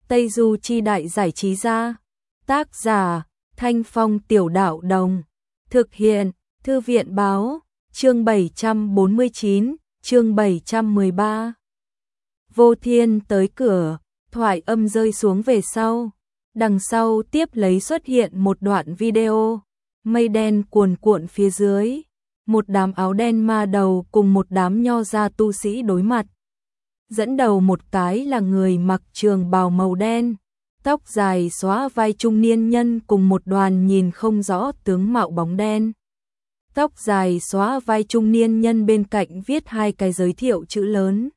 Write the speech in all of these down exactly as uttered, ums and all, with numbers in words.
Tây Du Chi Đại Giải Trí Gia. Tác giả Thanh Phong Tiểu Đạo Đồng. Thực hiện Thư viện Báo. Chương bảy trăm bốn mươi chín, chương bảy trăm mười ba. Vô Thiên tới cửa, thoại âm rơi xuống về sau. Đằng sau tiếp lấy xuất hiện một đoạn video. Mây đen cuồn cuộn phía dưới. Một đám áo đen ma đầu cùng một đám nho gia tu sĩ đối mặt. Dẫn đầu một cái là người mặc trường bào màu đen, tóc dài xóa vai trung niên nhân cùng một đoàn nhìn không rõ tướng mạo bóng đen. Tóc dài xóa vai trung niên nhân bên cạnh viết hai cái giới thiệu chữ lớn.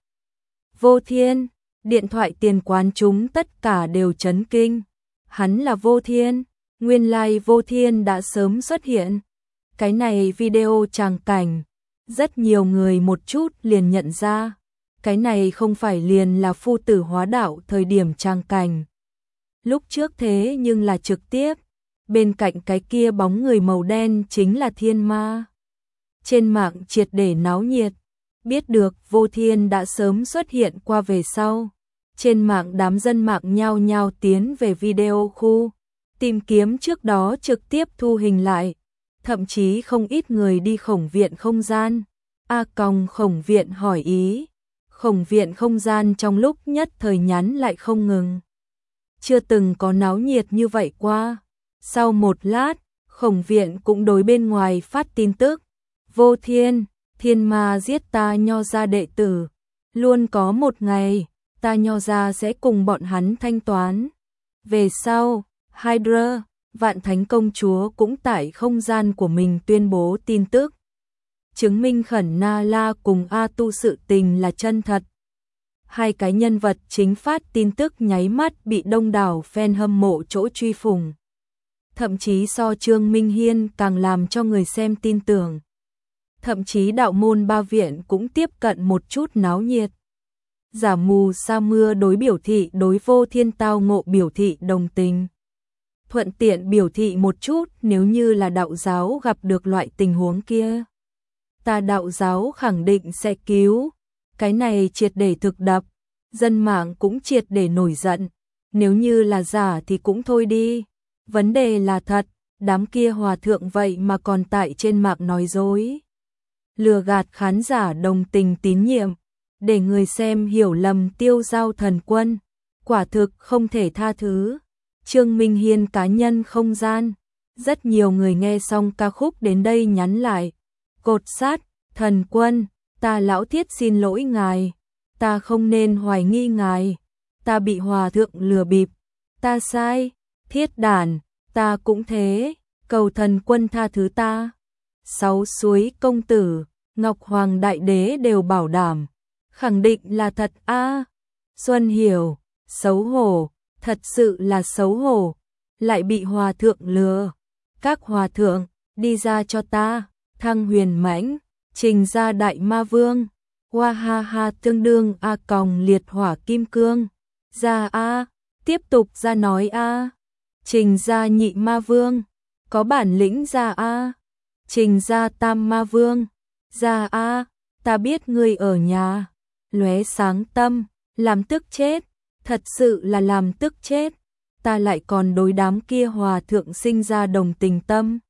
Vô Thiên, điện thoại tiền quán chúng tất cả đều chấn kinh. Hắn là Vô Thiên, nguyên lai Vô Thiên đã sớm xuất hiện. Cái này video tràng cảnh, rất nhiều người một chút liền nhận ra. Cái này không phải liền là phu tử hóa đạo thời điểm tràng cảnh. Lúc trước thế nhưng là trực tiếp, bên cạnh cái kia bóng người màu đen chính là thiên ma. Trên mạng triệt để náo nhiệt, biết được Vô Thiên đã sớm xuất hiện qua về sau. Trên mạng đám dân mạng nhao nhao tiến về video khu, tìm kiếm trước đó trực tiếp thu hình lại. Thậm chí không ít người đi khổng viện không gian. A còng khổng viện hỏi ý. Khổng viện không gian trong lúc nhất thời nhắn lại không ngừng. Chưa từng có náo nhiệt như vậy qua. Sau một lát, khổng viện cũng đối bên ngoài phát tin tức. Vô Thiên, thiên ma giết ta nho gia đệ tử. Luôn có một ngày, ta nho gia sẽ cùng bọn hắn thanh toán. Về sau, Hydra, Vạn Thánh Công Chúa cũng tại không gian của mình tuyên bố tin tức. Chứng minh Khẩn Na La cùng A Tu sự tình là chân thật. Hai cái nhân vật chính phát tin tức nháy mắt bị đông đảo fan hâm mộ chỗ truy phủng. Thậm chí so Trương Minh Hiên càng làm cho người xem tin tưởng. Thậm chí đạo môn ba viện cũng tiếp cận một chút náo nhiệt. Giả mù sa mưa đối biểu thị đối Vô Thiên tao ngộ biểu thị đồng tình. Thuận tiện biểu thị một chút nếu như là đạo giáo gặp được loại tình huống kia. Ta đạo giáo khẳng định sẽ cứu. Cái này triệt để thực đập. Dân mạng cũng triệt để nổi giận. Nếu như là giả thì cũng thôi đi. Vấn đề là thật. Đám kia hòa thượng vậy mà còn tại trên mạng nói dối. Lừa gạt khán giả đồng tình tín nhiệm. Để người xem hiểu lầm Tiêu Giao Thần Quân. Quả thực không thể tha thứ. Trương Minh Hiên cá nhân không gian. Rất nhiều người nghe xong ca khúc đến đây nhắn lại. Cột sát, Thần Quân, ta lão thiết xin lỗi ngài. Ta không nên hoài nghi ngài. Ta bị hòa thượng lừa bịp. Ta sai, thiết đản, ta cũng thế. Cầu Thần Quân tha thứ ta. Sáu suối công tử, Ngọc Hoàng Đại Đế đều bảo đảm. Khẳng định là thật a. À, Xuân Hiểu, xấu hổ. Thật sự là xấu hổ, lại bị hòa thượng lừa. Các hòa thượng, đi ra cho ta. Thăng Huyền Mãnh, Trình Gia Đại Ma Vương, Hoa Ha Ha tương đương A còng liệt hỏa kim cương. Ra a, tiếp tục ra nói a. Trình Gia Nhị Ma Vương, có bản lĩnh ra a. Trình Gia Tam Ma Vương, ra a, ta biết ngươi ở nhà. Lóe sáng tâm, làm tức chết. Thật sự là làm tức chết. Ta lại còn đối đám kia hòa thượng sinh ra đồng tình tâm.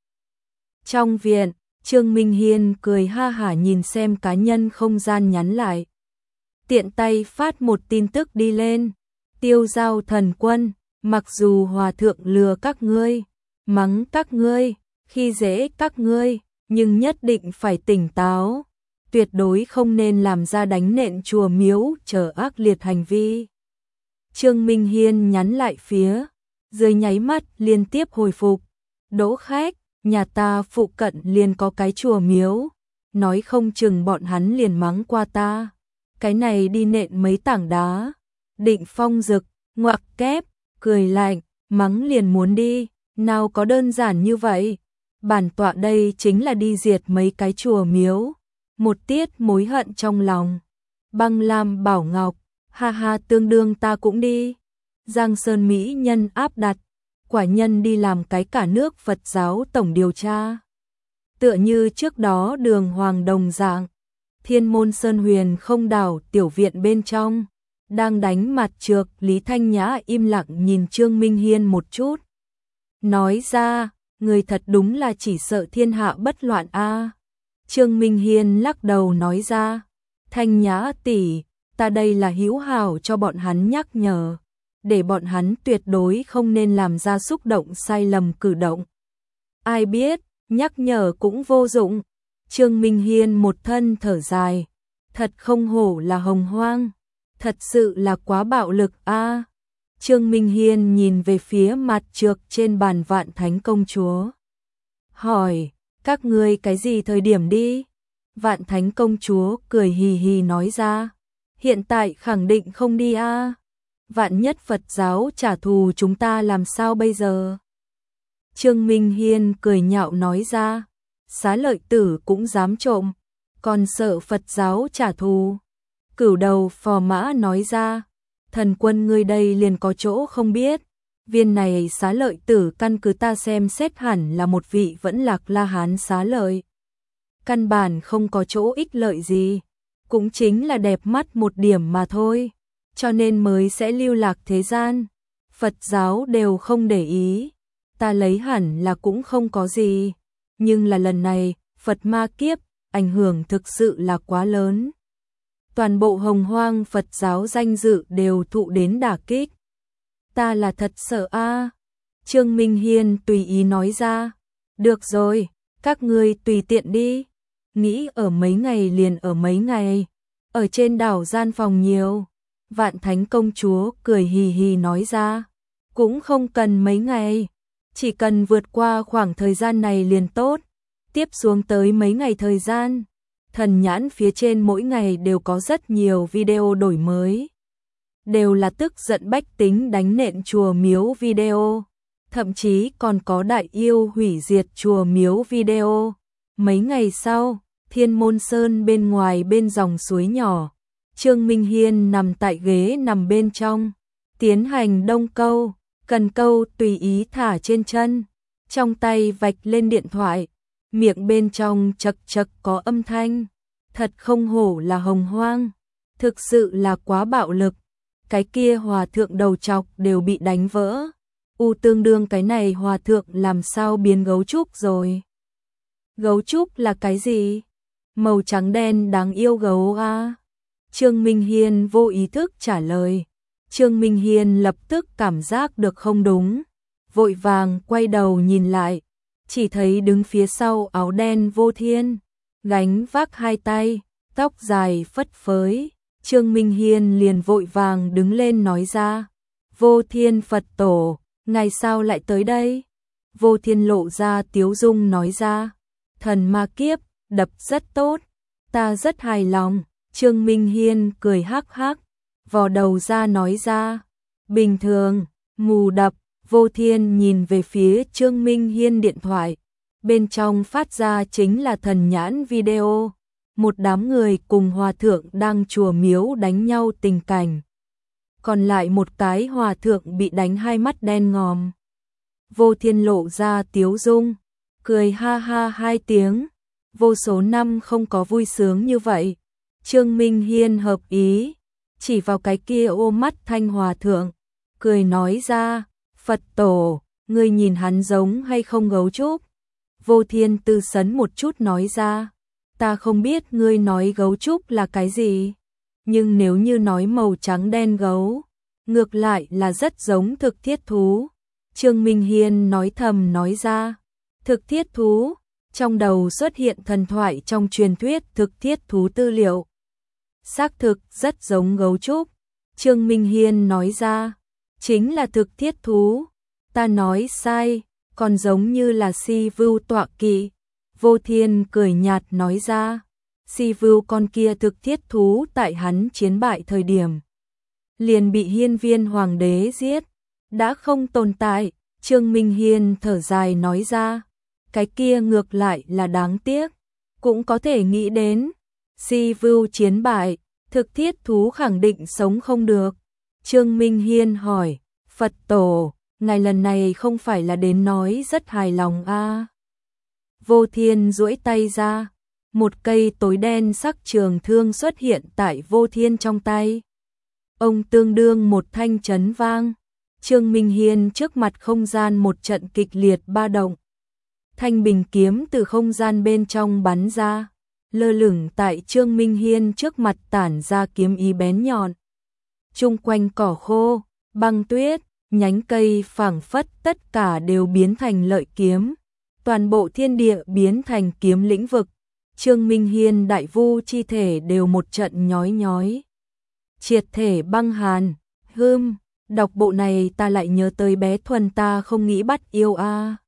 Trong viện, Trương Minh Hiên cười ha hả nhìn xem cá nhân không gian nhắn lại. Tiện tay phát một tin tức đi lên. Tiêu Giao Thần Quân, mặc dù hòa thượng lừa các ngươi, mắng các ngươi, khi dễ các ngươi, nhưng nhất định phải tỉnh táo. Tuyệt đối không nên làm ra đánh nện chùa miếu chờ ác liệt hành vi. Trương Minh Hiên nhắn lại phía, dưới nháy mắt liên tiếp hồi phục. Đỗ khách, nhà ta phụ cận liền có cái chùa miếu. Nói không chừng bọn hắn liền mắng qua ta. Cái này đi nện mấy tảng đá. Định Phong rực, ngoặc kép, cười lạnh, mắng liền muốn đi. Nào có đơn giản như vậy. Bản tọa đây chính là đi diệt mấy cái chùa miếu. Một tiết mối hận trong lòng. Băng Lam Bảo Ngọc, ha ha tương đương ta cũng đi. Giang Sơn Mỹ nhân áp đặt. Quả nhân đi làm cái cả nước Phật giáo tổng điều tra. Tựa như trước đó Đường Hoàng đồng dạng. Thiên Môn Sơn Huyền không đảo tiểu viện bên trong. đang đánh mặt trược, Lý Thanh Nhã im lặng nhìn Trương Minh Hiên một chút. Nói ra, người thật đúng là chỉ sợ thiên hạ bất loạn a. Trương Minh Hiên lắc đầu nói ra, Thanh Nhã tỷ, ta đây là hữu hảo cho bọn hắn nhắc nhở, để bọn hắn tuyệt đối không nên làm ra xúc động sai lầm cử động. Ai biết, nhắc nhở cũng vô dụng. Trương Minh Hiên một thân thở dài, thật không hổ là Hồng Hoang, thật sự là quá bạo lực a. Trương Minh Hiên nhìn về phía mặt trược trên bàn Vạn Thánh công chúa. Hỏi, các ngươi cái gì thời điểm đi? Vạn Thánh công chúa cười hì hì nói ra, hiện tại khẳng định không đi a. Vạn nhất Phật giáo trả thù chúng ta làm sao bây giờ? Trương Minh Hiên cười nhạo nói ra, Xá Lợi Tử cũng dám trộm, còn sợ Phật giáo trả thù. Cửu đầu phò mã nói ra, thần quân ngươi đây liền có chỗ không biết, viên này Xá Lợi Tử căn cứ ta xem xét hẳn là một vị vẫn lạc La Hán xá lợi. Căn bản không có chỗ ích lợi gì, cũng chính là đẹp mắt một điểm mà thôi, cho nên mới sẽ lưu lạc thế gian. Phật giáo đều không để ý, ta lấy hẳn là cũng không có gì, nhưng là lần này, Phật ma kiếp, ảnh hưởng thực sự là quá lớn. Toàn bộ Hồng Hoang Phật giáo danh dự đều thụ đến đả kích. Ta là thật sợ a. Trương Minh Hiên tùy ý nói ra, được rồi, các ngươi tùy tiện đi, nghĩ ở mấy ngày liền ở mấy ngày, ở trên đảo gian phòng nhiều. Vạn Thánh công chúa cười hì hì nói ra, cũng không cần mấy ngày, chỉ cần vượt qua khoảng thời gian này liền tốt, tiếp xuống tới mấy ngày thời gian. Thần nhãn phía trên mỗi ngày đều có rất nhiều video đổi mới, đều là tức giận bách tính đánh nện chùa miếu video, thậm chí còn có đại yêu hủy diệt chùa miếu video. Mấy ngày sau, Thiên Môn Sơn bên ngoài bên dòng suối nhỏ, Trương Minh Hiên nằm tại ghế nằm bên trong, tiến hành đông câu, cần câu tùy ý thả trên chân, trong tay vạch lên điện thoại, miệng bên trong chật chật có âm thanh. Thật không hổ là Hồng Hoang, thực sự là quá bạo lực. Cái kia hòa thượng đầu chọc đều bị đánh vỡ. U tương đương cái này hòa thượng làm sao biến gấu trúc rồi? Gấu trúc là cái gì? Màu trắng đen đáng yêu gấu a. Trương Minh Hiên vô ý thức trả lời. Trương Minh Hiên lập tức cảm giác được không đúng, vội vàng quay đầu nhìn lại, chỉ thấy đứng phía sau áo đen Vô Thiên, gánh vác hai tay, tóc dài phất phới. Trương Minh Hiên liền vội vàng đứng lên nói ra, Vô Thiên Phật Tổ, ngày sao lại tới đây? Vô Thiên lộ ra tiếu dung nói ra, thần ma kiếp, đập rất tốt, ta rất hài lòng. Trương Minh Hiên cười hắc hắc, vò đầu ra nói ra, bình thường, mù đập. Vô Thiên nhìn về phía Trương Minh Hiên điện thoại, bên trong phát ra chính là thần nhãn video, một đám người cùng hòa thượng đang chùa miếu đánh nhau tình cảnh. Còn lại một cái hòa thượng bị đánh hai mắt đen ngòm. Vô Thiên lộ ra tiếu dung, cười ha ha hai tiếng, vô số năm không có vui sướng như vậy. Trương Minh Hiên hợp ý, chỉ vào cái kia ôm mắt thanh hòa thượng, cười nói ra, Phật Tổ, ngươi nhìn hắn giống hay không gấu trúc? Vô Thiên tư sấn một chút nói ra, ta không biết ngươi nói gấu trúc là cái gì, nhưng nếu như nói màu trắng đen gấu, ngược lại là rất giống thực thiết thú. Trương Minh Hiên nói thầm nói ra, thực thiết thú, trong đầu xuất hiện thần thoại trong truyền thuyết thực thiết thú tư liệu. Xác thực rất giống gấu trúc. Trương Minh Hiên nói ra, chính là thực thiết thú, ta nói sai, còn giống như là si vưu tọa kỵ. Vô Thiên cười nhạt nói ra, si vưu con kia thực thiết thú tại hắn chiến bại thời điểm, liền bị Hiên Viên Hoàng đế giết, đã không tồn tại. Trương Minh Hiên thở dài nói ra, cái kia ngược lại là đáng tiếc, cũng có thể nghĩ đến, si vưu chiến bại, thực thiết thú khẳng định sống không được. Trương Minh Hiên hỏi, Phật Tổ, ngài lần này không phải là đến nói rất hài lòng a? À? Vô Thiên duỗi tay ra, một cây tối đen sắc trường thương xuất hiện tại Vô Thiên trong tay. ông tương đương một thanh chấn vang. Trương Minh Hiên trước mặt không gian một trận kịch liệt ba động. Thanh bình kiếm từ không gian bên trong bắn ra, lơ lửng tại Trương Minh Hiên trước mặt tản ra kiếm ý bén nhọn. Chung quanh cỏ khô, băng tuyết, nhánh cây phảng phất tất cả đều biến thành lợi kiếm. Toàn bộ thiên địa biến thành kiếm lĩnh vực. Trương Minh Hiên đại vu chi thể đều một trận nhói nhói. Triệt thể băng hàn, hươm, đọc bộ này ta lại nhớ tới bé Thuần ta không nghĩ bắt yêu a.